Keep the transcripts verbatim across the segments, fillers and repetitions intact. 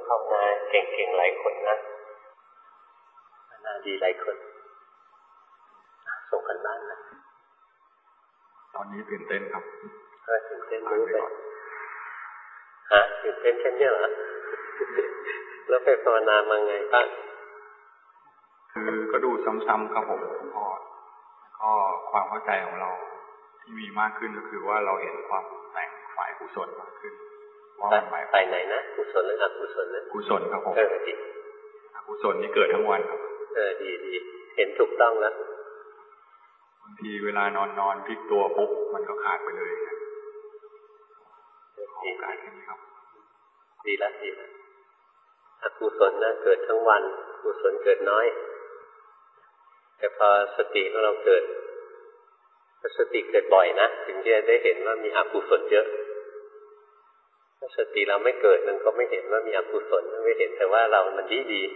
ภาวนาเก่งๆหลายคนนะภาวนาดีหลายคนส่งกันบ้านนะตอนนี้ตื่นเต้นครับก็ตื่นเต้นรู้ไปฮะตื่นเต้นแค่นี้เหรอแล้วไปภาวนามาไงบ้างคือก็ดูซ้ำๆครับผมพ่อก็ความเข้าใจของเราที่มีมากขึ้นก็คือว่าเราเห็นความแต่งฝ่ายกุศลมากขึ้นว่ามันฝ่ายไหนนะกุศลหรืออกุศลนะกุศลครับผมเออดีอกุศลนี่เกิดทั้งวันครับเออดีดีเห็นถูกต้องแล้วบางทีเวลานอนนอนพลิกตัวปุ๊บมันก็ขาดไปเลยนะดีการขึ้นครับดีแล้วดีแล้วอกุศลนะเกิดทั้งวันกุศลเกิดน้อยแต่พอสติของเราเกิดสติเกิดบ่อยนะถึงจะได้เห็นว่ามีอกุศลเยอะถ้าสติเราไม่เกิดมันก็ไม่เห็นว่ามีอกุศลไม่เห็นแต่ว่าเรามันดีดี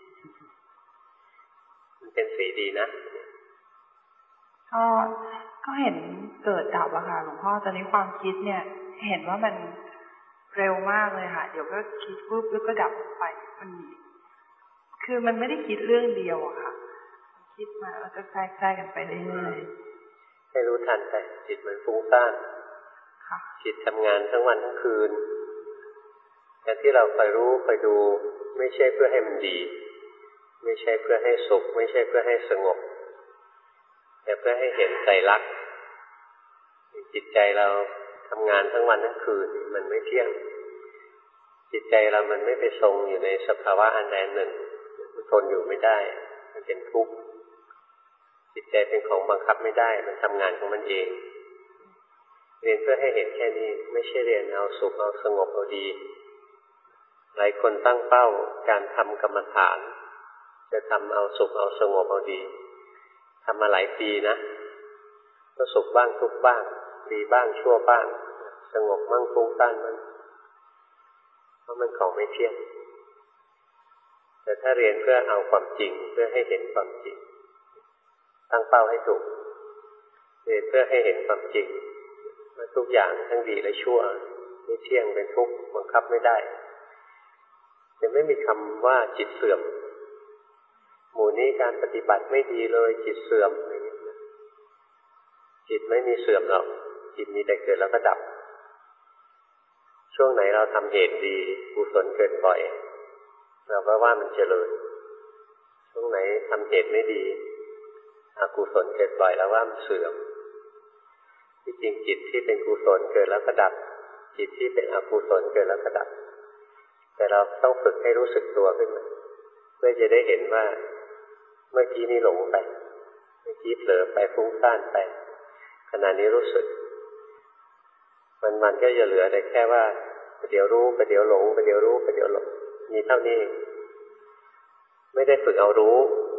มันเป็นสีดีนะก็ก็เห็นเกิดดับอะค่ะหลวงพ่อตอนนี้ความคิดเนี่ยเห็นว่ามันเร็วมากเลยค่ะเดี๋ยวก็คิดปุ๊บแล้วก็ดับไปมันมีคือมันไม่ได้คิดเรื่องเดียวอะค่ะคิดมาแล้วก็แทรกแทรกกันไปเรื่อยๆให้รู้ทันไปจิตมันฟุ้งซ่านจิตทำงานทั้งวันทั้งคืนแต่ที่เราคอยรู้คอยดูไม่ใช่เพื่อให้มันดีไม่ใช่เพื่อให้สุขไม่ใช่เพื่อให้สงบแต่เพื่อให้เห็นไตรลักษณ์จิตใจเราทำงานทั้งวันทั้งคืนมันไม่เที่ยงจิตใจเรามันไม่ไปทรงอยู่ในสภาวะอันใดหนึ่งมันทนอยู่ไม่ได้มันเป็นทุกข์จิตใจเป็นของบังคับไม่ได้มันทำงานของมันเองเรียนเพื่อให้เห็นแค่นี้ไม่ใช่เรียนเอาสุขเอาสงบเอาดีหลายคนตั้งเป้าการทำกรรมฐานจะทำเอาสุขเอาสงบเอาดีทำมาหลายปีนะก็สุขบ้างทุกข์บ้างดีบ้างชั่วบ้างสงบมั่งฟุ้งซ่านมันเพราะมันของไม่เที่ยงแต่ถ้าเรียนเพื่อเอาความจริงเพื่อให้เห็นความจริงตั้งเป้าให้ถูกเรียนเพื่อให้เห็นความจริงว่าทุกอย่างทั้งดีและชั่วไม่เที่ยงเป็นทุกข์บังคับไม่ได้จะไม่มีคำว่าจิตเสื่อมหมู่นี้การปฏิบัติไม่ดีเลยจิตเสื่อมอะไรอย่างนี้จิตไม่มีเสื่อมหรอกจิตมีแต่เกิดแล้วก็ดับช่วงไหนเราทำเหตุดีกุศลเกิดบ่อยเราก็ว่ามันเจริญช่วงไหนทำเหตุไม่ดีอกุศลเกิดบ่อยแล้วว่ามันเสื่อมที่จริงจิตที่เป็นกุศลเกิดแล้วก็ดับจิตที่เป็นอกุศลเกิดแล้วก็ดับแต่เราต้องฝึกให้รู้สึกตัวขึ้นมาเพื่อจะได้เห็นว่าเมื่อกี้นี้หลงไปเมื่อกี้เผลอไปฟุ้งซ่านไปขณะนี้รู้สึกมันมันก็จะเหลือแต่แค่ว่าเดี๋ยวรู้ไปเดี๋ยวหลงไปเดี๋ยวรู้ไปเดี๋ยวหลงมีเท่านี้ไม่ได้ฝึกเอารู้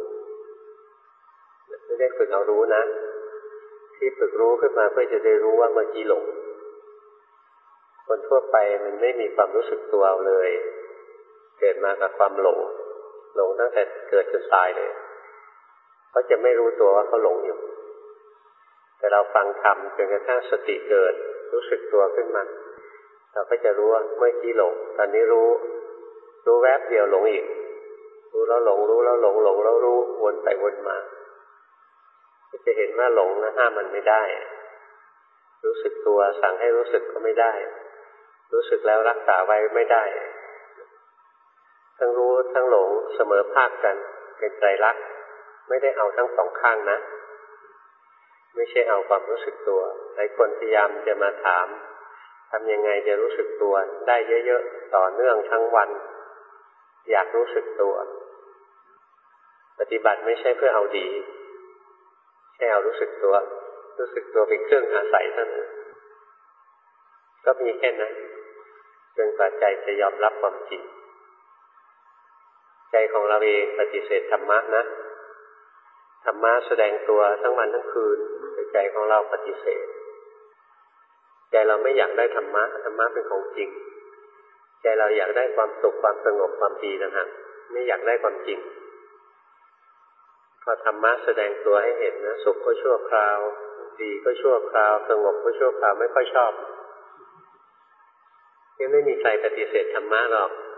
ไม่ได้ฝึกเอารู้นะที่ฝึกรู้ขึ้นมาเพื่อจะได้รู้ว่าเมื่อกี้หลงคนทั่วไปมันไม่มีความรู้สึกตัวเลยเกิดมากับความหลงหลงตั้งแต่เกิดจนตายเลยเขาจะไม่รู้ตัวว่าเขาหลงอยู่แต่เราฟังธรรมจนกระทั่งสติเกิดรู้สึกตัวขึ้นมาเราก็จะรู้ว่าเมื่อกี้หลงตอนนี้รู้รู้แวบเดียวหลงอีกรู้แล้วหลงรู้แล้วหลงหลงแล้วรู้วนไปวนมาก็จะเห็นว่าหลงนะห้ามมันไม่ได้รู้สึกตัวสั่งให้รู้สึกก็ไม่ได้รู้สึกแล้วรักษาไว้ไม่ได้ทั้งรู้ทั้งหลงเสมอภาคกันเป็นไตรลักษณ์ไม่ได้เอาทั้งสองข้างนะไม่ใช่เอาความรู้สึกตัวหลายคนพยายามจะมาถามทำยังไงจะรู้สึกตัวได้เยอะๆต่อเนื่องทั้งวันอยากรู้สึกตัวปฏิบัติไม่ใช่เพื่อเอาดีแค่เอารู้สึกตัวรู้สึกตัวเป็นเครื่องอาศัยเท่านั้นก็มีแค่นั้นจนกว่าใจจะยอมรับความจริงใจของเราเองปฏิเสธธรรมะนะธรรมะแสดงตัวทั้งวันทั้งคืนแต่ใจของเราปฏิเสธใจเราไม่อยากได้ธรรมะธรรมะเป็นของจริงใจเราอยากได้ความสุขความสงบความดีนะฮะไม่อยากได้ความจริงพอธรรมะแสดงตัวให้เห็นนะสุขก็ชั่วคราวดีก็ชั่วคราวสงบก็ชั่วคราวไม่ค่อยชอบยังไม่มีใครปฏิเสธธรรมะหรอก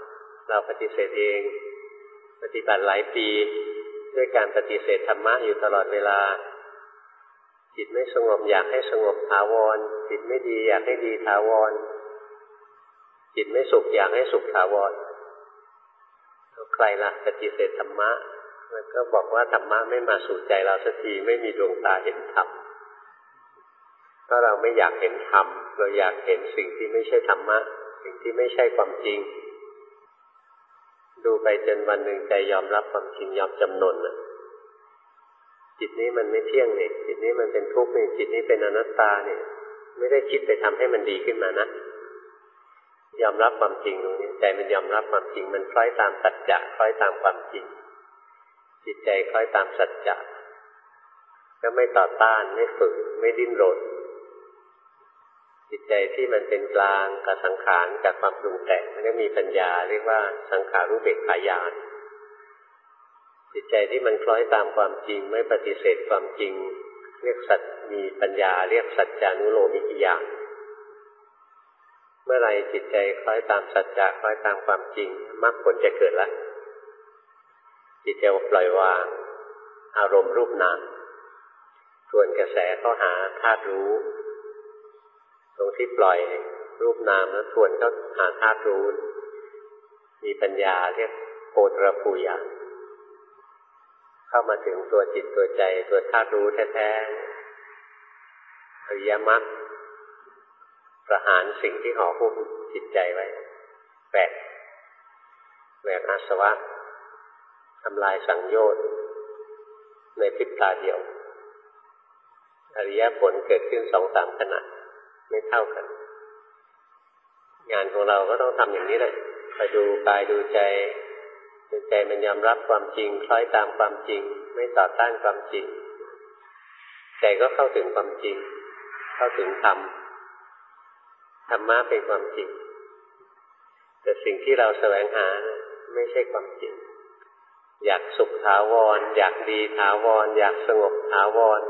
เราปฏิเสธเองปฏิบัติหลายปีด้วยการปฏิเสธธรรมะอยู่ตลอดเวลาจิตไม่สงบอยากให้สงบถาวรจิตไม่ดีอยากให้ดีถาวรจิตไม่สุขอยากให้สุขถาวรใครล่ะปฏิเสธธรรมะมันก็บอกว่าธรรมะไม่มาสู่ใจเราสักทีไม่มีดวงตาเห็นธรรมเพราะเราไม่อยากเห็นธรรมเราอยากเห็นสิ่งที่ไม่ใช่ธรรมะสิ่งที่ไม่ใช่ความจริงดูไปจนวันหนึ่งใจยอมรับความจริงยอมจำนนน่ะจิตนี้มันไม่เที่ยงนี่จิตนี้มันเป็นทุกข์นี่จิตนี้เป็นอนัตตาเนี่ยไม่ได้คิดไปทำให้มันดีขึ้นมานะยอมรับความจริงตรงนี้ใจมันยอมรับความจริงมันคล้อยตามสัจจะคล้อยตามความจริงจิตใจคล้อยตามสัจจะก็ไม่ต่อต้านไม่ฝืนไม่ดิ้นรนจิตใจที่มันเป็นกลางกับสังขารกับความปรุงแต่งมันก็มีปัญญาเรียกว่าสังขารุเบกขาญาณจิตใจที่มันคล้อยตามความจริงไม่ปฏิเสธความจริงเรียกสัจมีปัญญาเรียกสัจจานุโลมิกญาณเมื่อไรจิตใจคล้อยตามสัจจะคล้อยตามความจริงมรรคผลจะเกิดละจิตจะปล่อยวางอารมณ์รูปนามส่วนกระแสเข้าหาธาตุรู้ตรงที่ปล่อยรูปนามแล้วทวนเข้าหาธาตุรู้มีปัญญาเรียกโพธรภูญาณเข้ามาถึงตัวจิตตัวใจตัวธาตุรู้แท้ๆอริยมรรคประหารสิ่งที่ห่อหุ้มจิตใจไว้แหวกแหวกอาสวะทำลายสังโยชน์ในพริบตาเดียวอริยผลเกิดขึ้นสองสามขณะไม่เท่ากันงานของเราก็ต้องทำอย่างนี้แหละไปดูกายดูใจดูใจมันยอมรับความจริงคล้อยตามความจริงไม่ต่อต้านความจริงใจก็เข้าถึงความจริงเข้าถึงธรรมธรรมะเป็นความจริงแต่สิ่งที่เราแสวงหาไม่ใช่ความจริงอยากสุขถาวรอยากดีถาวรอยากสงบถาวร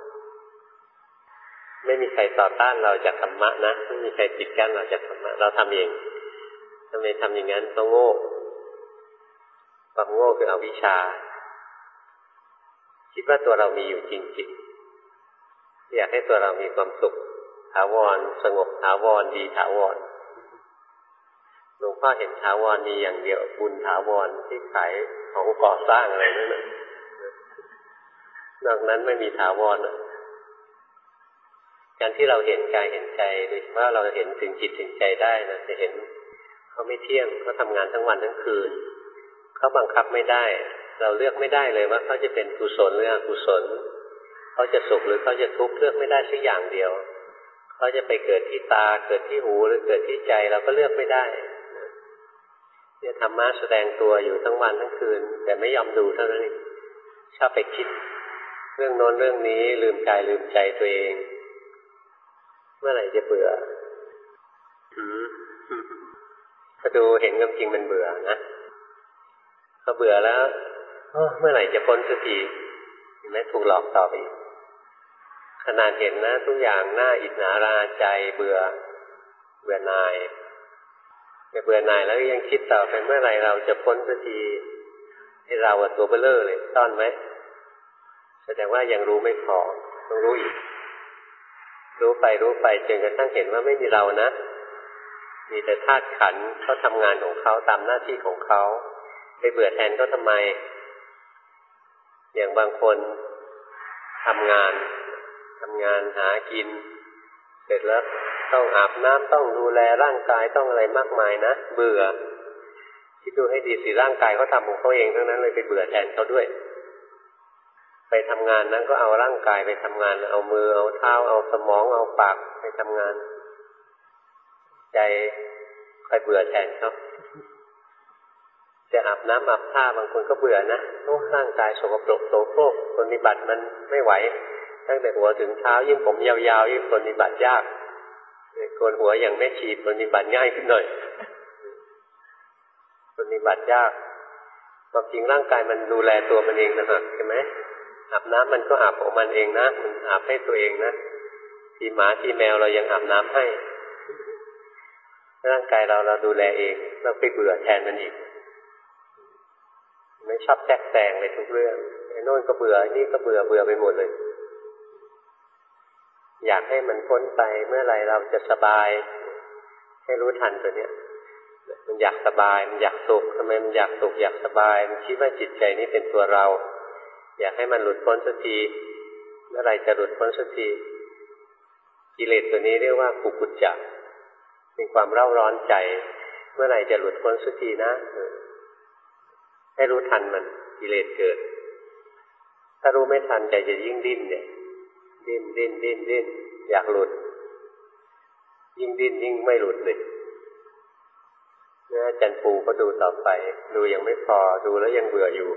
ไม่มีใครต่อต้านเราจากธรรมะนะไม่มีใครปิดกั้นเราจากธรรมะเราทำเองทำไมทำอย่างนั้นเพราะโง่ความโง่คืออวิชชาคิดว่าตัวเรามีอยู่จริงๆอยากให้ตัวเรามีความสุขถาวรสงบถาวรดีถาวรหลวงพ่อเห็นถาวรมีอย่างเดียวบุญถาวรที่ขายของก่อสร้างอะไรนั่นน่ะนอกนั้นไม่มีถาวรการที่เราเห็นกายเห็นใจโดยเฉพาะเราเห็นถึงจิตถึงใจได้นะจะเห็นเขาไม่เที่ยงเขาทำงานทั้งวันทั้งคืนเขาบังคับไม่ได้เราเลือกไม่ได้เลยว่าเขาจะเป็นกุศลหรืออกุศลเขาจะสุขหรือเขาจะทุกข์เลือกไม่ได้สักอย่างเดียวเขาจะไปเกิดที่ตาเกิดที่หูหรือเกิดที่ใจเราก็เลือกไม่ได้เนี่ยธรรมะแสดงตัวอยู่ทั้งวันทั้งคืนแต่ไม่ยอมดูเท่านั้นเองชอบไปคิดเรื่องโน้นเรื่องนี้ลืมกายลืมใจตัวเองเมื่อไหร่จะเบื่อพอดูเห็นความจริงมันเบื่อนะพอเบื่อแล้วเมื่อไหร่จะพ้นสักทีเห็นไหมถูกหลอกต่อไปอีกขนาดเห็นนะทุกอย่างหน้าอิจฉาราใจเบื่อเบื่อหน่ายแต่เบื่อหน่ายแล้วยังคิดต่อไปเมื่อไหร่เราจะพ้นสักทีให้เราตัวเบ้อเร่อเลยซ่อนไหมแสดงว่ายังรู้ไม่พอต้องรู้อีกรู้ไปรู้ไปจนกระทั่งเห็นว่าไม่มีเรานะมีแต่ธาตุขันธ์เขาทำงานของเขาตามหน้าที่ของเขาไปเบื่อแทนเขาทำไมอย่างบางคนทำงานทำงานหากินเสร็จแล้วต้องอาบน้ำต้องดูแลร่างกายต้องอะไรมากมายนะเบื่อคิดดูให้ดีสิร่างกายเขาทำของเขาเองทั้งนั้นเลยไปเบื่อแทนเขาด้วยไปทำงานนั้นก็เอาร่างกายไปทำงานเอามือเอาเท้าเอาสมองเอาปากไปทำงานใจคอยเบื่อแทนเขาจะอาบน้ำอาบท่าบางคนก็เบื่อนะโอ้ร่างกายสกปรกโสโครกปฏิบัติมันไม่ไหวตั้งแต่หัวถึงเท้ายิ่งผมยาวๆยิ่งปฏิบัติยากโกนหัวอย่างไม่ฉีดปฏิบัติง่ายขึ้นหน่อยปฏิบัติยากความจริงร่างกายมันดูแลตัวมันเองนะฮะใช่ไหมอาบน้ำมันก็อาบของมันเองนะมันอาบให้ตัวเองนะทีหมาทีแมวเรายังอาบน้ำให้ร่างกายเราเราดูแลเองเราไปเบื่อแทนมันอีกไม่ชอบแทรกแซงเลยทุกเรื่องไอ้โน่นก็เบื่อไอ้นี่ก็เบื่อเบื่อไปหมดเลยอยากให้มันพ้นไปเมื่อไหร่เราจะสบายให้รู้ทันตัวเนี้ยมันอยากสบายมันอยากสุขทำไมมันอยากสุขอยากสบายมันคิดว่าจิตใจนี้เป็นตัวเราอยากให้มันหลุดพ้นสักทีเมื่อไหร่จะหลุดพ้นสักทีกิเลสตัวนี้เรียกว่ากุกุจจะเป็นความเร่าร้อนใจเมื่อไหร่จะหลุดพ้นสักทีนะให้รู้ทันมันกิเลสเกิดถ้ารู้ไม่ทันใจจะยิ่งดิ้นเนี่ยดิ้นดิ้นดิ้นดิ้นอยากหลุดยิ่งดิ้นยิ่งไม่หลุดเลยเนี่ยอาจารย์ปูก็ดูต่อไปดูยังไม่พอดูแล้วยังเบื่ออยู่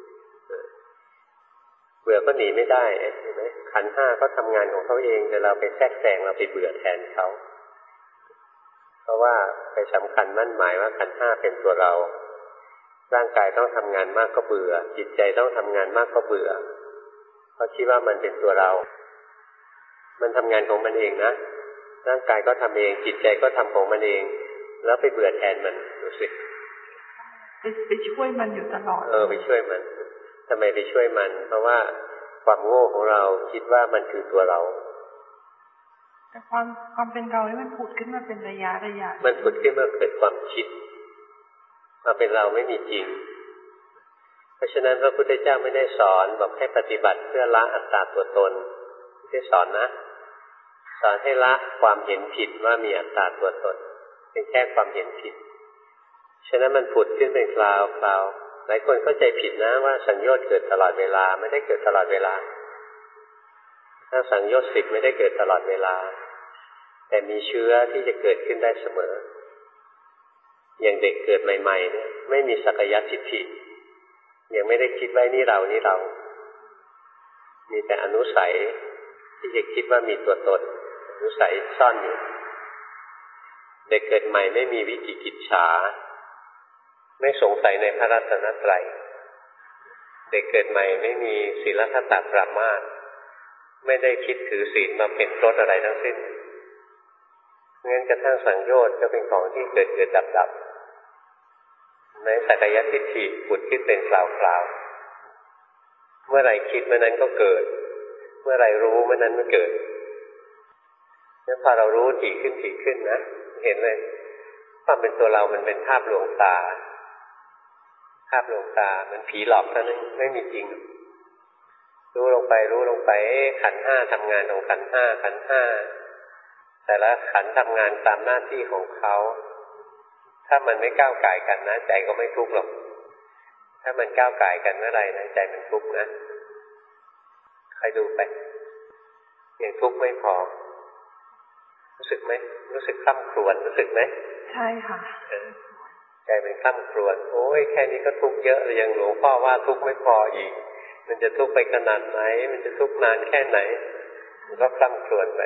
เบื่อก็หนีไม่ได้เห็นไหมขันธ์ห้าก็ทำงานของเขาเองแต่เราไปแทรกแซงเราไปเบื่อแทนเขาเพราะว่าไปสำคัญมั่นหมายว่าขันธ์ห้าเป็นตัวเราร่างกายต้องทำงานมากก็เบื่อจิตใจต้องทำงานมากก็เบื่อเพราะคิดว่ามันเป็นตัวเรามันทำงานของมันเองนะร่างกายก็ทำเองจิตใจก็ทำของมันเองแล้วไปเบื่อแทนมันดูสิไปช่วยมันอยู่ตลอดเออไปช่วยมันทำไมไปช่วยมันเพราะว่าความโง่ของเราคิดว่ามันคือตัวเราแต่ความความเป็นเรานี่มันผุดขึ้นมาเป็นระยะระยะมันผุดขึ้นมาเกิดความคิดความเป็นเราไม่มีจริงเพราะฉะนั้นพระพุทธเจ้าไม่ได้สอนบอกให้ปฏิบัติเพื่อละอัตตาตัวตนไม่ได้สอนนะสอนให้ละความเห็นผิดว่ามีอัตตาตัวตนเป็นแค่ความเห็นผิดฉะนั้นมันผุดขึ้นเป็นคราวคราวหลายคนเข้าใจผิดนะว่าสัญญาณเกิดตลอดเวลาไม่ได้เกิดตลอดเวลาถ้าสัญญาณสิบไม่ได้เกิดตลอดเวลาแต่มีเชื้อที่จะเกิดขึ้นได้เสมออย่างเด็กเกิดใหม่ๆเนี่ยไม่มีสักยทิฏฐิยังไม่ได้คิดว่านี่เรานี่เรามีแต่อนุสัยที่จะคิดว่ามีตัวตนอนุสัยซ่อนอยู่เด็กเกิดใหม่ไม่มีวิจิกิจฉาไม่สงสัยในพระรัตนตรัยเด็กเกิดใหม่ไม่มีศีลธรรมปรามาสไม่ได้คิดถือศีลมาเป็นพรตอะไรทั้งสิ้นงั้นกระทั่งสังโยชน์ก็เป็นของที่เกิดเกิดดับดับในสักยทิฏฐิผุดขึ้นเป็นคราวๆเมื่อไหร่คิดเมื่อนั้นก็เกิดเมื่อไหร่รู้เมื่อนั้นมันเกิดแล้วพอเรารู้ถี่ขึ้นถี่ขึ้นนะเห็นเลยความเป็นตัวเรามันเป็นภาพลวงตาภาพลวงตามันผีหลอกเท่านั้นไม่มีจริงรู้ลงไปรู้ลงไปขันธ์ห้าทำงานของขันธ์ห้าขันธ์ห้าแต่ละขันธ์ทำงานตามหน้าที่ของเขาถ้ามันไม่ก้าวก่ายกันนะใจก็ไม่ทุกข์หรอกถ้ามันก้าวก่ายกันเมื่อไหร่นะใจมันทุกข์นะใครดูไปยังทุกข์ไม่พอรู้สึกไหมรู้สึกคล่ำครวญรู้สึกไหมใช่ค่ะใจมันคล่ำครวญโอ้ยแค่นี้ก็ทุกข์เยอะเลยยังหลวงพ่อว่าทุกข์ไม่พออีกมันจะทุกข์ไปขนาดไหนมันจะทุกข์นานแค่ไหนมันก็คล่ำครวญไป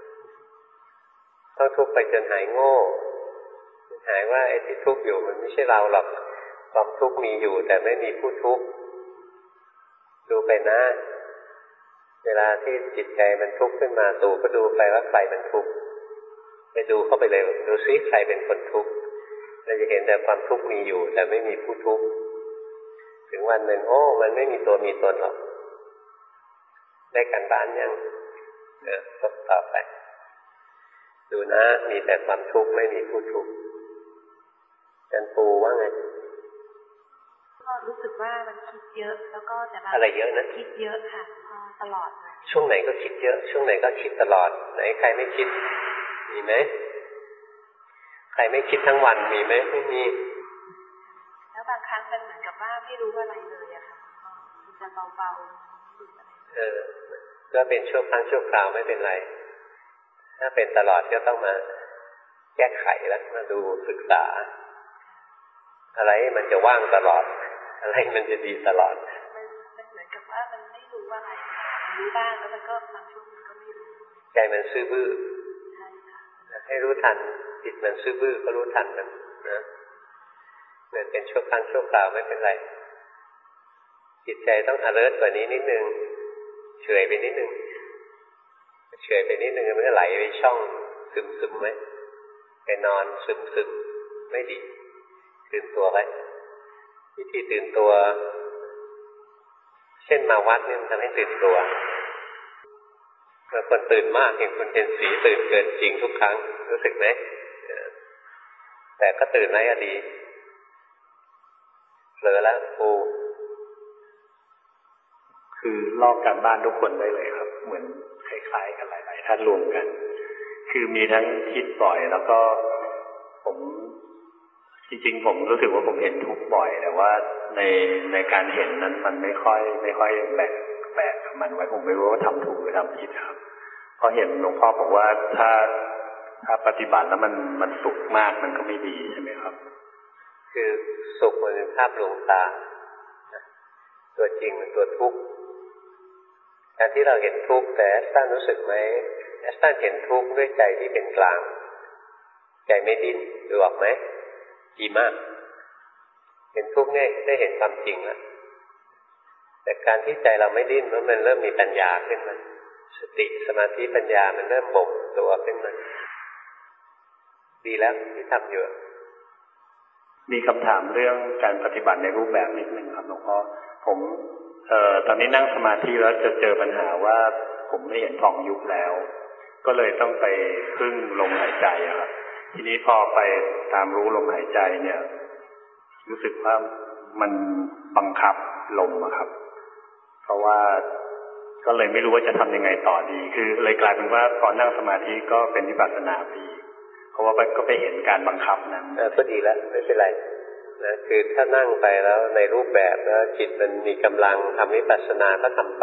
ต้องทุกข์ไปจนหายโง่หายว่าไอ้ที่ทุกข์อยู่มันไม่ใช่เราหรอกความทุกข์มีอยู่แต่ไม่มีผู้ทุกข์ดูไปนะเวลาที่จิตใจมันทุกข์ขึ้นมาตูก็ดูไปว่าใครมันทุกข์ไปดูเข้าไปเลยดูซิใครเป็นคนทุกข์เราจะเห็นแต่ความทุกข์มีอยู่แต่ไม่มีผู้ทุกข์ถึงวันหนึ่งโอ้มันไม่มีตัวมีตนหรอกได้กันบ้านยังเออต้องต่อไปดูนะมีแต่ความทุกข์ไม่มีผู้ทุกข์จันปูว่าไงก็รู้สึกว่ามันคิดเยอะแล้วก็แต่อะไรเยอะนะคิดเยอะค่ะตลอดเลยช่วงไหนก็คิดเยอะช่วงไหนก็คิดตลอดไหนใครไม่คิดมีไหมใครไม่คิดทั้งวันมีไหมไม่มีแล้วบางครั้งมันเหมือนกับว่าไม่รู้อะไรเลยอะค่ะมันจะเบาๆหรืออะไรเออก็เป็นชั่วครั้งชั่วคราวไม่เป็นไรถ้าเป็นตลอดก็ต้องมาแก้ไขแล้วมาดูศึกษาอะไรมันจะว่างตลอดอะไรมันจะดีตลอดมันมันเหมือนกับว่ามันไม่รู้อะไรมันรู้บ้างแล้วมันก็บางช่วงมันก็ไม่รู้ใจมันซื่อบื้อใช่ค่ะให้รู้ทันจิตมันซื่อบื้อก็รู้ทันมันนะเหมือนเป็นชั่วครั้งชั่วคราวไม่เป็นไรจิตใจต้อง alert กว่านี้นิดนึงเฉยไปนิดนึงเฉยไปนิดนึงมันก็ไหลไปช่องซึมๆไหมไปนอนซึมๆไม่ดีตื่นตัวไว้วิธีตื่นตัวเช่นมาวัดนี่มันทำให้ตื่นตัวบางคนตื่นมากเห็นคุณเจนสีตื่นเกินจริงทุกครั้งรู้สึกไหมแต่ก็ตื่นไหมอะดีเผลอแล้วปูคือลอกการบ้านทุกคนได้เลยครับเหมือนคล้ายๆกันหลายๆท่านรวมกันคือมีทั้งคิดบ่อยแล้วก็ผมจริงๆผมรู้สึกว่าผมเห็นทุกบ่อยแต่ว่าในในการเห็นนั้นมันไม่ค่อยไม่ค่อยแบกแบกมันไว้ผมไม่รู้ว่าทำถูกหรือทำผิดครับเพราะเห็นหลวงพ่อบอกว่าถ้าถ้าปฏิบัติแล้วมันมันสุขมากมันก็ไม่ดีใช่ไหมครับคือสุขมันเป็นภาพลวงตาตัวจริงมันตัวทุกข์การที่เราเห็นทุกข์แต่แอสตันรู้สึกไหมแอสตันเห็นทุกข์ด้วยใจที่เป็นกลางใจไม่ดิ้นดูออกไหมดีมากเห็นทุกข์เนี่ยได้เห็นความจริงแล้วแต่การที่ใจเราไม่ดิ้นเพราะมันเริ่มมีปัญญาขึ้นมาสติสมาธิปัญญามันเริ่มบ่มตัวขึ้นมาดีแล้วที่ทำอยู่มีคำถามเรื่องการปฏิบัติในรูปแบบนิดนึงครับหลวงพ่อผมเอ่อตอนนี้นั่งสมาธิแล้วจะเจอปัญหาว่าผมไม่เห็นฟองยุบแล้วก็เลยต้องไปพึ่งลมหายใจครับทีนี้พอไปตามรู้ลมหายใจเนี่ยรู้สึกว่ามันบังคับลมอะครับเพราะว่าก็เลยไม่รู้ว่าจะทำยังไงต่อดีคือเลยกลายเป็นว่าตอนนั่งสมาธิก็เป็นวิปัสสนาไปเพราะว่าก็ไปเห็นการบังคับนั้นก็ดีแล้วไม่เป็นไรนะคือถ้านั่งไปแล้วในรูปแบบแล้วจิตมันมีกำลังทำวิปัสสนาก็ทำไป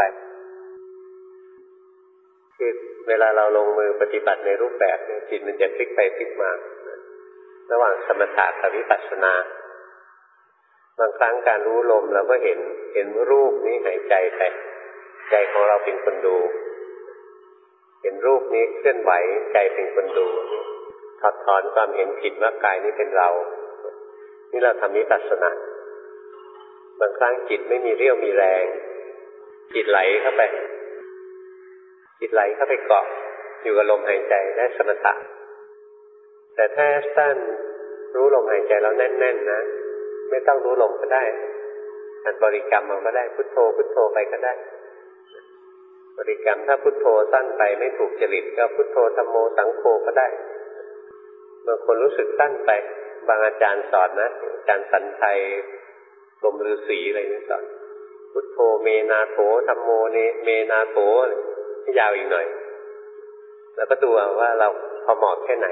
คือเวลาเราลงมือปฏิบัติในรูปแบบจิตมันจะพลิกไปพลิกมาระหว่างสมถะกับวิปัสสนาบางครั้งการรู้ลมเราก็เห็นเห็นรูปนี้หายใจไปใจของเราเป็นคนดูเห็นรูปนี้เคลื่อนไหวใจเป็นคนดูถอดถอนความเห็นผิดว่ากายนี้เป็นเรานี่เราทำวิปัสสนาบางครั้งจิตไม่มีเรี่ยวมีแรงจิตไหลเข้าไปจิตไหลเข้าไปเกาะอยู่กับลมหายใจได้สมถะแต่ถ้าสั้นรู้ลมหายใจแล้วแน่นๆนะไม่ต้องรู้ลมก็ได้อันบริกรรมมันก็ได้พุทโธพุทโธไปก็ได้บริกรรมถ้าพุทโธสั้นไปไม่ถูกจริตก็พุทโธธัมโมสังโฆก็ได้บางคนรู้สึกสั้นไปบางอาจารย์สอนนะอาจารย์สันชัยลมฤาษีอะไรนี่สอนพุทโธเมนาโถธัมโมเนเมนาโถให้ยาวอีกหน่อยแล้วก็ดูว่าเราพอเหมาะแค่ไหน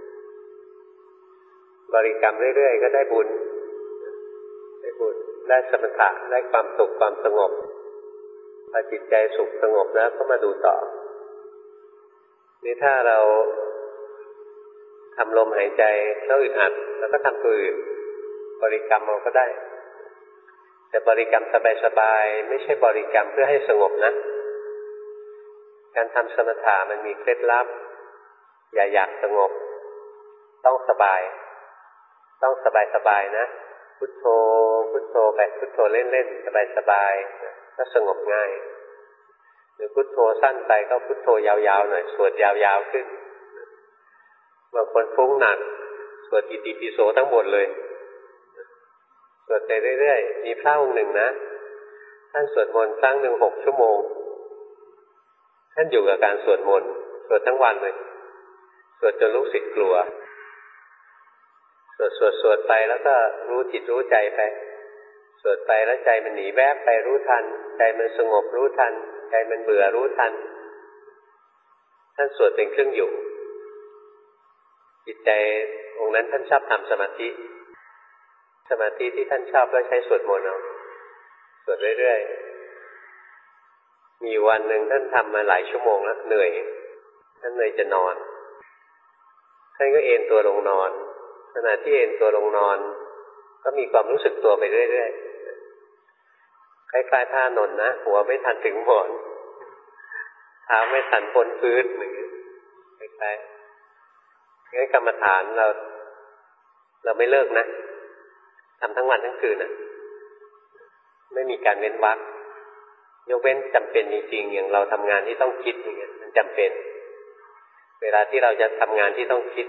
บริกรรมเรื่อยๆก็ได้บุญได้บุญได้สมถะได้ความสุขความสงบพอจิตใจสุขสงบแล้วก็มาดูต่อนี่ถ้าเราทำลมหายใจแล้วอึดอัดแล้วก็ทำตัวอื่นบริกรรมเราก็ได้แต่บริกรรมสบายๆไม่ใช่บริกรรมเพื่อให้สงบนะการทำสมถะมันมีเคล็ดลับอย่าอยากสงบต้องสบายต้องสบายๆนะพุทโธพุทโธไปพุทโธเล่นๆสบายๆก็สงบง่ายหรือพุทโธสั้นไปก็พุทโธยาวๆหน่อยสวดยาวๆขึ้นบางคนฟุ้งหนักสวดอิติปิโสทั้งหมดเลยสวดไปเรื่อยๆมีพระองค์หนึ่งนะท่านสวดมนต์ครั้งหนึ่งหกชั่วโมงท่านอยู่กับการสวดมนต์สวดทั้งวันเลยสวดจนลูกศิษย์กลัวสวดสวดสวดไปแล้วก็รู้จิตรู้ใจไปสวดไปแล้วใจมันหนีแวบไปรู้ทันใจมันสงบรู้ทันใจมันเบื่อรู้ทันท่านสวดเป็นเครื่องอยู่จิตใจองค์นั้นท่านชอบทำสมาธิสมาธิที่ท่านชอบก็ใช้สวดมนต์เอาสวดเรื่อยๆมีวันหนึ่งท่านทำมาหลายชั่วโมงแล้วเหนื่อยท่านเลยจะนอนท่านก็เอนตัวลงนอนขณะที่เอนตัวลงนอนก็มีความรู้สึกตัวไปเรื่อยๆคล้ายๆท่านอนนะหัวไม่ทันถึงหมอนเท้าไม่ทันพ้นพื้นเหมือนคล้ายๆงั้นกรรมฐานเราเราไม่เลิกนะทำทั้งวันทั้งคืนนะไม่มีการเว้นวรรคยกเว้นจำเป็นจริงๆอย่างเราทำงานที่ต้องคิดอย่างเงี้ยมันจำเป็นเวลาที่เราจะทำงานที่ต้องคิด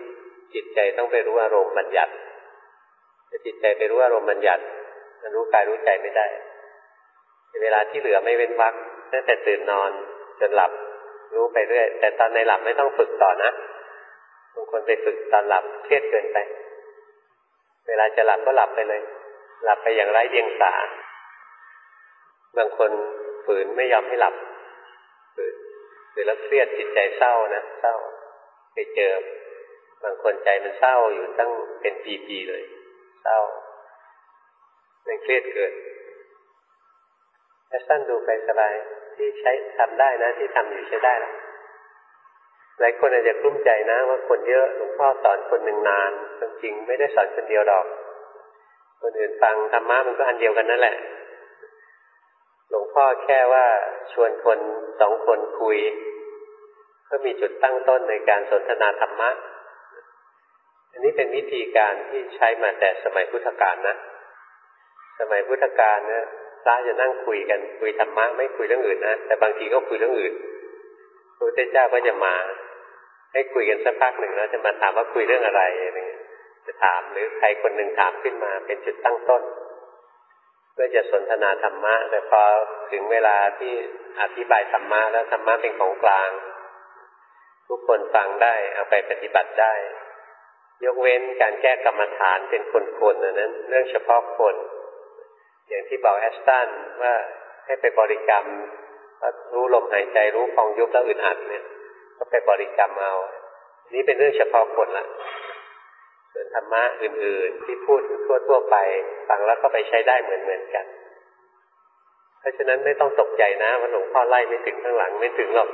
จิตใจต้องไปรู้อารมณ์บัญญัติถ้าจิตใจไปรู้อารมณ์บัญญัติมันรู้กายรู้ใจไม่ได้เวลาที่เหลือไม่เว้นวรรคตั้งแต่ตื่นนอนจนหลับรู้ไปเรื่อยแต่ตอนในหลับไม่ต้องฝึกต่อนะบางคนไปฝึกตอนหลับเครียดเกินไปเวลาจะหลับก็หลับไปเลยหลับไปอย่างไร้เดียงสาบางคนฝืนไม่ยอมให้หลับฝืนฝืนแล้วเครียดจิตใจเศร้านะเศร้าไปเจอบางคนใจมันเศร้าอยู่ตั้งเป็นปีๆเลยเศร้ามันเครียดเกินแค่สั้นดูไปสบายที่ใช้ทำได้นะที่ทำอยู่ใช้ได้นะหลายคนอาจจะกลุ้มใจนะว่าคนเยอะหลวงพ่อสอนคนหนึ่งนานจริงๆไม่ได้สอนคนเดียวหรอกคนอื่นฟังธรรมะมันก็อันเดียวกันนั่นแหละหลวงพ่อแค่ว่าชวนคนสองคนคุยก็มีจุดตั้งต้นในการสนทนาธรรมะอันนี้เป็นวิธีการที่ใช้มาแต่สมัยพุทธกาลนะสมัยพุทธกาลเนี่ยพระจะนั่งคุยกันคุยธรรมะไม่คุยเรื่องอื่นนะแต่บางทีก็คุยเรื่องอื่นพระพุทธเจ้าก็จะมาให้คุยกันสักพักหนึ่งแล้วจะมาถามว่าคุยเรื่องอะไรอะไรเงี้ยจะถามหรือใครคนหนึ่งถามขึ้นมาเป็นจุดตั้งต้นเพื่อจะสนทนาธรรมะแต่พอถึงเวลาที่อธิบายธรรมะแล้วธรรมะเป็นของกลางทุกคนฟังได้เอาไปปฏิบัติได้ยกเว้นการแก้กรรมฐานเป็นคนๆนั้นเรื่องเฉพาะคนอย่างที่บอกแอสตันว่าให้ไปบริกรรมรู้ลมหายใจรู้พองยุบแล้วอึดอัดเนี่ยก็ไปบริกรรมเอานี่เป็นเรื่องเฉพาะคนละส่วนธรรมะอื่นๆที่พูดทั่วๆไปฟังแล้วก็ไปใช้ได้เหมือนๆกันเพราะฉะนั้นไม่ต้องตกใจนะว่าหลวงพ่อไล่ไม่ถึงข้างหลังไม่ถึงหรอก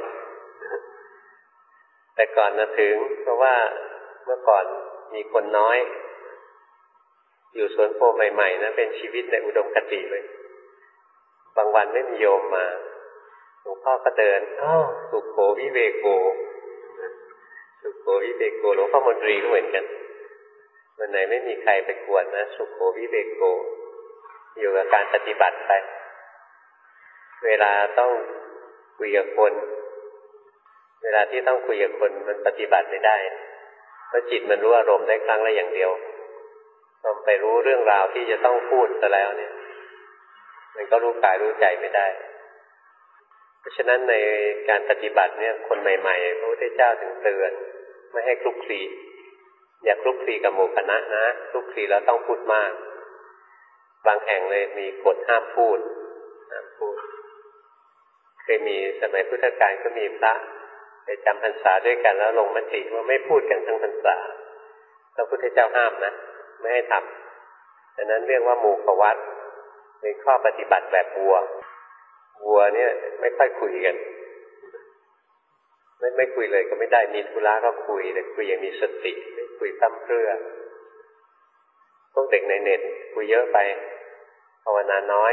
แต่ก่อนนะถึงเพราะว่าเมื่อก่อนมีคนน้อยอยู่สวนโพใหม่ๆนะเป็นชีวิตในอุดมคติเลยบางวันไม่มีโยมมาหลวงพ่อก็เดินอ้าวสุโขวิเวโกสุโขวิเวโกหลวงพ่อมนตรีก็เหมือนกันวันไหนไม่มีใครไปกวนนะสุโขวิเวโกอยู่กับการปฏิบัติไปเวลาต้องคุยกับคนเวลาที่ต้องคุยกับคนมันปฏิบัติไม่ได้เพราะจิตมันรู้อารมณ์ได้ครั้งละอย่างเดียวพอไปรู้เรื่องราวที่จะต้องพูดซะแล้วเนี่ยมันก็รู้กายรู้ใจไม่ได้เพราะฉะนั้นในการปฏิบัติเนี่ยคนใหม่ๆพระพุทธเจ้าถึงเตือนไม่ให้คลุกคลีอย่าคลุกคลีกับหมู่คณะนะคลุกคลีแล้วต้องพูดมากบางแห่งเลยมีกฎห้ามพูดห้ามพูดเคยมีสมัยพุทธกาลก็มีพระไปจำพรรษาด้วยกันแล้วลงมติว่าไม่พูดกันทั้งพรรษาพระพุทธเจ้าห้ามนะไม่ให้ทำดังนั้นเรียกว่าหมู่ขวัตเป็นข้อปฏิบัติแบบวัววัวเนี่ยไม่ค่อยคุยกันไม่ไม่คุยเลยก็ไม่ได้มีธุระก็คุยแต่คุยอย่างมีสติไม่คุยพร่ำเพรื่อพวกเด็กในเน็ตคุยเยอะไปภาวนาน้อย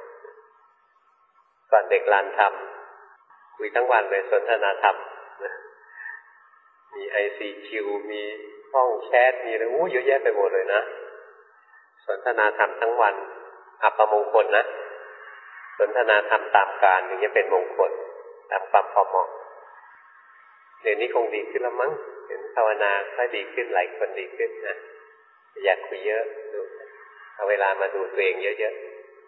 ก่อนเด็กลานธรรมคุยทั้งวันเลยสนทนาธรรมมี ไอ ซี คิว มีห้องแชทมีอะไรอู้เยอะแยะไปหมดเลยนะสนทนาธรรมทั้งวันอัปมงคลนะสนทนาธรรมตามการอย่างนี้เป็นมงคลตามความพอเหมาะเดี๋ยวนี้คงดีขึ้นแล้วมั้งเห็นภาวนาค่อยดีขึ้นหลายคนดีขึ้นนะอยากคุยเยอะดูเอาเวลามาดูตัวเองเยอะ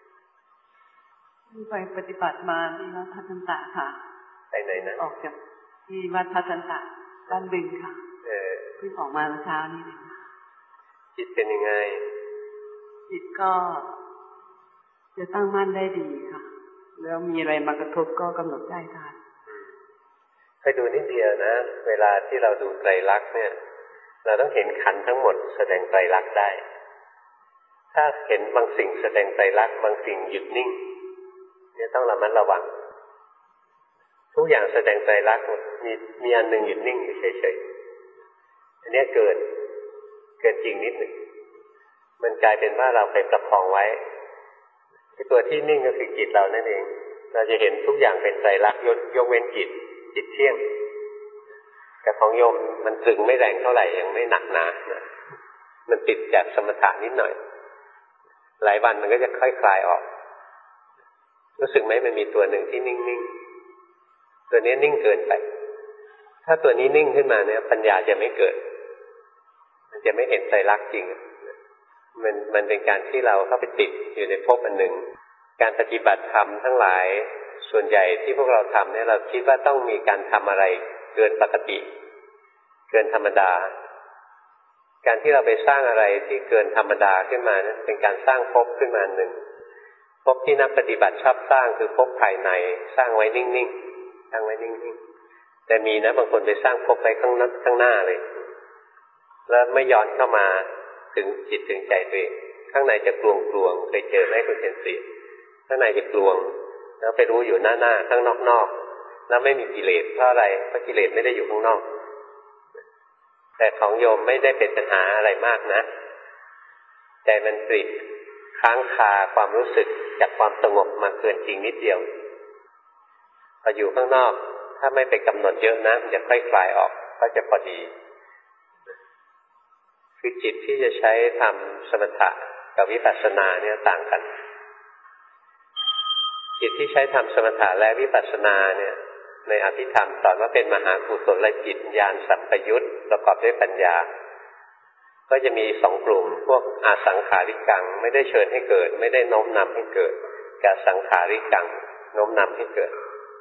ๆไปปฏิบัติมาที่วัดทัจันตะค่ะไปไหนนะออกจากที่วัดทัจันตะบ้านบึงค่ะเออเพิ่งออกมาเมื่อเช้านี้เองจิตเป็นยังไงจิตก็จะตั้งมั่นได้ดีค่ะแล้วมีอะไรมากระทบก็กำหนดได้ทันไปดูนิดเดียวนะเวลาที่เราดูไตรลักษณ์เนี่ยเราต้องเห็นขันธ์ทั้งหมดแสดงไตรลักษณ์ได้ถ้าเห็นบางสิ่งแสดงไตรลักษณ์บางสิ่งหยุดนิ่งเนี่ยต้องระมัดระวังทุกอย่างแสดงไตรลักษณ์มีมีอันหนึ่งหยุดนิ่งอยู่เฉยๆอันนี้เกินเกินจริงนิดหนึ่งมันกลายเป็นว่าเราไปประคองไว้ที่ตัวที่นิ่งก็คือจิตเรานั่นเองเราจะเห็นทุกอย่างเป็นไตรลักษณ์ยกเว้นจิตจิตเที่ยงแต่ของโยมมันถึงไม่แรงเท่าไหร่ยังไม่หนักหนานะมันติดจากสมถะนิดหน่อยหลายวันมันก็จะค่อยคลายออกรู้สึกไหมมันมีตัวหนึ่งที่นิ่งๆตัวนี้นิ่งเกินไปถ้าตัวนี้นิ่งขึ้นมาเนี่ยปัญญาจะไม่เกิดมันจะไม่เห็นไตรลักษณ์จริงมันมันเป็นการที่เราเข้าไปติดอยู่ในภพอันหนึ่งการปฏิบัติธรรมทั้งหลายส่วนใหญ่ที่พวกเราทำเนี่ยเราคิดว่าต้องมีการทำอะไรเกินปกติเกินธรรมดาการที่เราไปสร้างอะไรที่เกินธรรมดาขึ้นมานั้นเป็นการสร้างภพขึ้นมาหนึ่งภพที่นักปฏิบัติชอบสร้างคือภพภายในสร้างไว้นิ่งๆสร้างไว้นิ่งๆแต่มีนะบางคนไปสร้างภพไว้ข้างหน้าข้างหน้าเลยแล้วไม่ย้อนเข้ามาถึงจิตถึงใจตัวเองข้างในจะกลวงกลวงเคยเจอไหมคุณเจนสีข้างในจะกลวงแล้วไปรู้อยู่หน้าหน้าข้างนอกนอกแล้วไม่มีกิเลสเพราะอะไรเพราะกิเลสไม่ได้อยู่ข้างนอกแต่ของโยมไม่ได้เป็นปัญหาอะไรมากนะใจมันติดค้างคาความรู้สึกจากความสงบมาเกินจริงนิดเดียวพออยู่ข้างนอกถ้าไม่ไปกำหนดเยอะนะมันจะค่อยคลายออกก็จะพอดีคือจิตที่จะใช้ทำสมถะกับวิปัสสนาเนี่ยต่างกันจิตที่ใช้ทำสมถะและวิปัสสนาเนี่ยในอภิธรรมสอนว่าเป็นมหากุศลจิตญาณสัมปยุตประกอบด้วยปัญญาก็จะมีสองกลุ่มพวกอาสังขาริกังไม่ได้เชิญให้เกิดไม่ได้โน้มนำให้เกิดกับสังขาริกังโน้มนำให้เกิด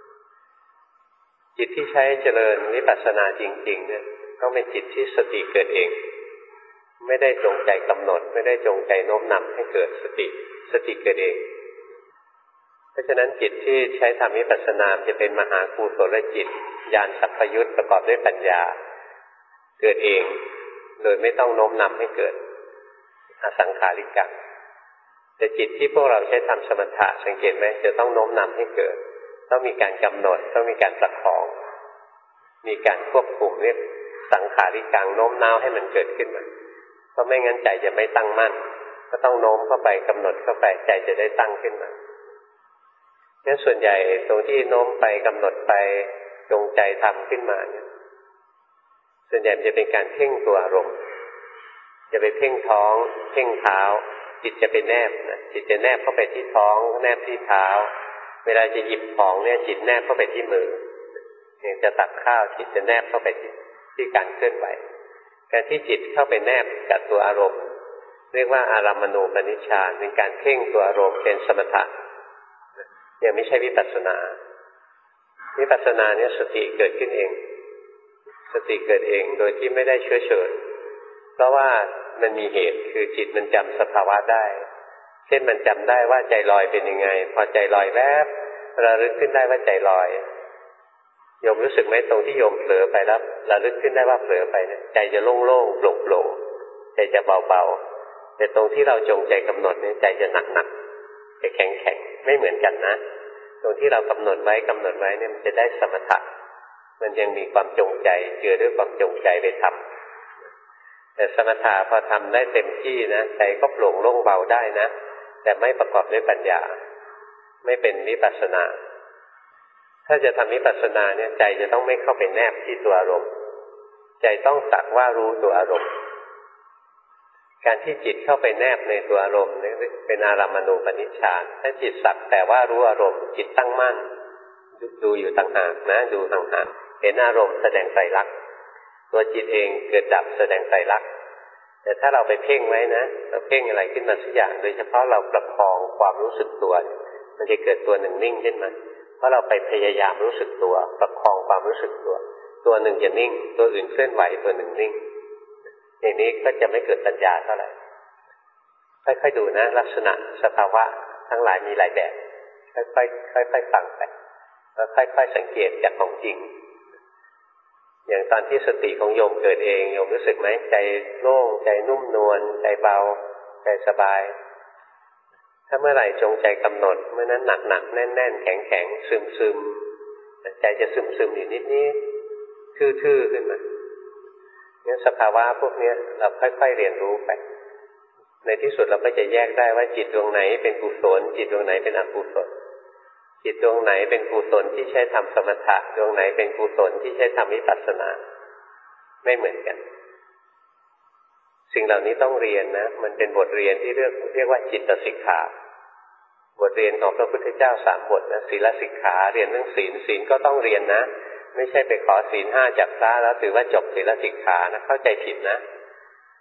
จิตที่ใช้เจริญวิปัสสนาจริงๆเนี่ยต้องเป็นจิตที่สติเกิดเองไม่ได้จงใจกำหนดไม่ได้จงใจโน้มนำให้เกิดสติสติเกิดเองเพราะฉะนั้นจิตที่ใช้ทำวิปัสสนาจะเป็นมหากุศลจิตญาณสัพพยุตประกอบด้วยปัญญาเกิดเองโดยไม่ต้องโน้มนำให้เกิดอสังขาริกังแต่จิตที่พวกเราใช้ทำสมถะสังเกตไหมจะต้องโน้มนำให้เกิดต้องมีการกำหนดต้องมีการประคองมีการควบคุมเรียกสังขาริกังโน้มน้าวให้มันเกิดขึ้นมาเพราะไม่งั้นใจจะไม่ตั้งมั่นก็ต้องโน้มเข้าไปกำหนดเข้าไปใจจะได้ตั้งขึ้นมางั้นส่วนใหญ่ตรงที่โน้มไปกำหนดไปจงใจทำขึ้นมาเนี่ยส่วนใหญ่จะเป็นการเพ่งตัวอารมณ์จะไปเพ่งท้องเพ่งเท้าจิตจะไปแนบนะจิตจะแนบเข้าไปที่ท้องแนบที่เท้าเวลาจะหยิบของเนี่ยจิตแนบเข้าไปที่มืออย่างจะตักข้าวจิตจะแนบเข้าไปที่ที่การเคลื่อนไหวการที่จิตเข้าไปแนบกับตัวอารมณ์เรียกว่าอารัมมณูปนิชฌานเป็นการเพ่งตัวอารมณ์เป็นสมถะยังไม่ใช่วิปัสสนาวิปัสสนาเนี่ยสติเกิดขึ้นเองสติเกิดเองโดยที่ไม่ได้เชื้อเชิญเพราะว่ามันมีเหตุคือจิตมันจำสภาวะได้เช่นมันจำได้ว่าใจลอยเป็นยังไงพอใจลอยแวบระลึกขึ้นได้ว่าใจลอยโยมรู้สึกไหมตรงที่โยมเผลอไปแล้วระลึกขึ้นได้ว่าเผลอไปเนี่ยใจจะโล่งๆโปร่งๆใจจะเบาๆแต่ตรงที่เราจงใจกำหนดเนี่ยใจจะหนักๆจะแข็งๆไม่เหมือนกันนะตรงที่เรากำหนดไว้กำหนดไว้เนี่ยมันจะได้สมถะมันยังมีความจงใจเจือด้วยความจงใจไปทำแต่สมถะพอทำได้เต็มที่นะใจก็โปร่งโล่งเบาได้นะแต่ไม่ประกอบด้วยปัญญาไม่เป็นวิปัสสนาถ้าจะทำวิปัสสนาเนี่ยใจจะต้องไม่เข้าไปแนบที่ตัวอารมณ์ใจต้องสักว่ารู้ตัวอารมณ์การที่จิตเข้าไปแนบในตัวอารมณ์นี่เป็นอารัมมณูปนิชฌานถ้าจิตสักแต่ว่ารู้อารมณ์จิตตั้งมั่นดูอยู่ต่างหากนะดูต่างหากเห็นอารมณ์แสดงไตรลักษณ์ตัวจิตเองเกิดดับแสดงไตรลักษณ์แต่ถ้าเราไปเพ่งไว้นะเราเพ่งอะไรขึ้นมาสักอย่างโดยเฉพาะเราประคองความรู้สึกตัวมันจะเกิดตัวหนึ่งนิ่งขึ้นมาเพราะเราไปพยายามรู้สึกตัวประคองความรู้สึกตัวตัวหนึ่งจะนิ่งตัวอื่นเคลื่อนไหวตัวหนึ่งนิ่งอย่างนี้ก็จะไม่เกิดปัญญาเท่าไหร่ค่อยๆดูนะลักษณะสภาวะทั้งหลายมีหลายแบบค่อยๆค่อยๆฟังไปแล้วค่อยๆสังเกตจากของจริงอย่างตอนที่สติของโยมเกิดเองโยมรู้สึกไหมใจโล่งใจนุ่มนวลใจเบาใจสบายถ้าเมื่อไหร่จงใจกำหนดเมื่อนั้นหนักๆแน่นๆแข็งๆซึมๆใจจะซึมๆอยู่นิดๆทื่อๆขึ้นมาเนี่ยสภาวะพวกนี้เราค่อยๆเรียนรู้ไปในที่สุดเราก็จะแยกได้ว่าจิตดวงไหนเป็นกุศลจิตดวงไหนเป็นอกุศลจิตดวงไหนเป็นกุศลที่ใช้ทำสมถะดวงไหนเป็นกุศลที่ใช้ทำวิปัสสนาไม่เหมือนกันสิ่งเหล่านี้ต้องเรียนนะมันเป็นบทเรียนที่เรียกเรียกว่าจิตสิกขาบทเรียนของพระพุทธเจ้าสามบทนะศีลสิกขาเรียนเรื่องศีลศีลก็ต้องเรียนนะไม่ใช่ไปขอศีลห้าจากพระแล้วถือว่าจบศีลสิกขานะเข้าใจผิดนะ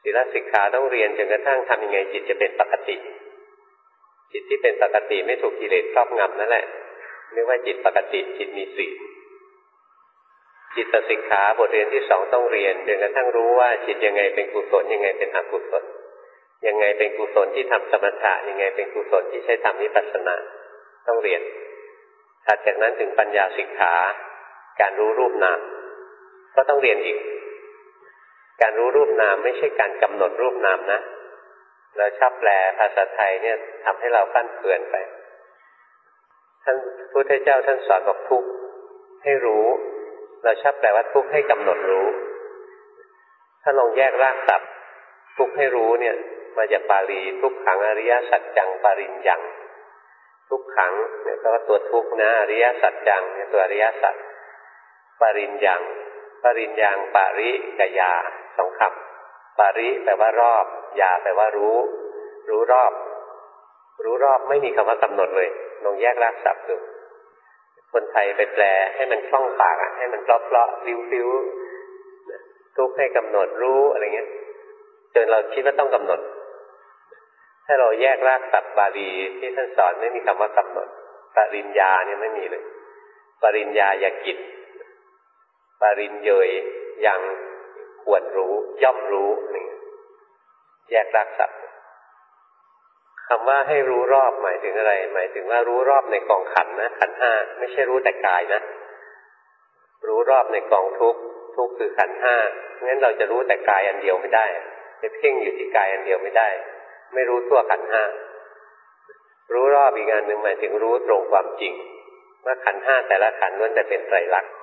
ศีลสิกขาต้องเรียนจนกระทั่งทำยังไงจิตจะเป็นปกติจิตที่เป็นปกติไม่ถูกกิเลสครอบงำนั่นแหละเรียกว่าจิตปกติจิตมีศีลจิตสิกขาบทเรียนที่สองต้องเรียนจนกระทั่งรู้ว่าจิตยังไงเป็นกุศลยังไงเป็นอกุศลยังไงเป็นกุศลที่ทำสมถะยังไงเป็นกุศลที่ใช้ทำวิปัสสนาต้องเรียนถัดจากนั้นถึงปัญญาสิกขาการรู้รูปนามก็ต้องเรียนอีกการรู้รูปนามไม่ใช่การกำหนดรูปนามนะเราชอบแปลภาษาไทยเนี่ยทำให้เราฟั่นเฟือนไปท่านพุทธเจ้าท่านสอนบอกทุกข์ให้รู้เราชอบแปลว่าทุกข์ให้กำหนดรู้ถ้าลองแยกรากศัพท์ทุกข์ให้รู้เนี่ยมาจากบาลีทุกขังอริยสัจจังปริญญังทุกขังเนี่ยก็ตัวทุกข์นะอริยสัจจังเนี่ยตัวอริยสัจปริญญังปริญญังปาริกยาสองคำปาริแปลว่ารอบยาแปลว่ารู้รู้รอบรู้รอบไม่มีคำว่ากำหนดเลยลองแยกรากศัพท์ดูคนไทยไปแปลให้มันคล่องปากอ่ะให้มันเพลาะๆริ้วๆทุกให้กำหนดรู้อะไรเงี้ยจนเราคิดว่าต้องกำหนดถ้าเราแยกรากศัพท์บาลีที่ท่านสอนไม่มีคำว่ากำหนดปริญญาเนี่ยไม่มีเลยปริญญาญากิจปริญเยยยังควรรู้ย่อมรู้นี่แยกรากศัพท์คำว่าให้รู้รอบหมายถึงอะไรหมายถึงว่ารู้รอบในกองขันธ์นะขันธ์ห้าไม่ใช่รู้แต่กายนะรู้รอบในกองทุกข์ทุกข์คือขันธ์ห้างั้นเราจะรู้แต่กายอันเดียวไม่ได้จะเพ่งอยู่ที่กายอันเดียวไม่ได้ไม่รู้ทั่วขันธ์ห้ารู้รอบอีกงานหนึ่งหมายถึงรู้ตรงความจริงว่าขันธ์ห้าแต่ละขันธ์ล้วนแต่เป็นไตรลักษณ์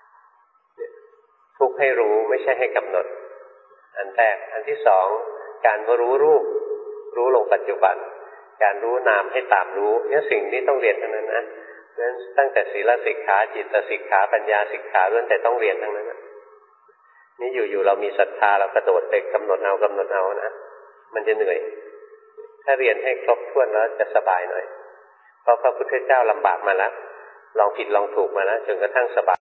ทุกข์ให้รู้ไม่ใช่ให้กำหนดอันแรกอันที่สองการรู้รูปรู้ลงปัจจุบันการรู้นามให้ตามรู้เนี่ยสิ่งนี้ต้องเรียนทั้งนั้นนะนั้นตั้งแต่ศีลสิกขาจิตสิกขาปัญญาสิกขาล้วนแต่ต้องเรียนทั้งนั้นนะนี่อยู่ๆเรามีศรัทธาเรากระโดดไปกำหนดเอากำหนดเอานะมันจะเหนื่อยถ้าเรียนให้ครบถ้วนแล้วจะสบายหน่อยเพราะพระพุทธเจ้าลำบากมาแล้วลองผิดลองถูกมาแล้วจนกระทั่งสบาย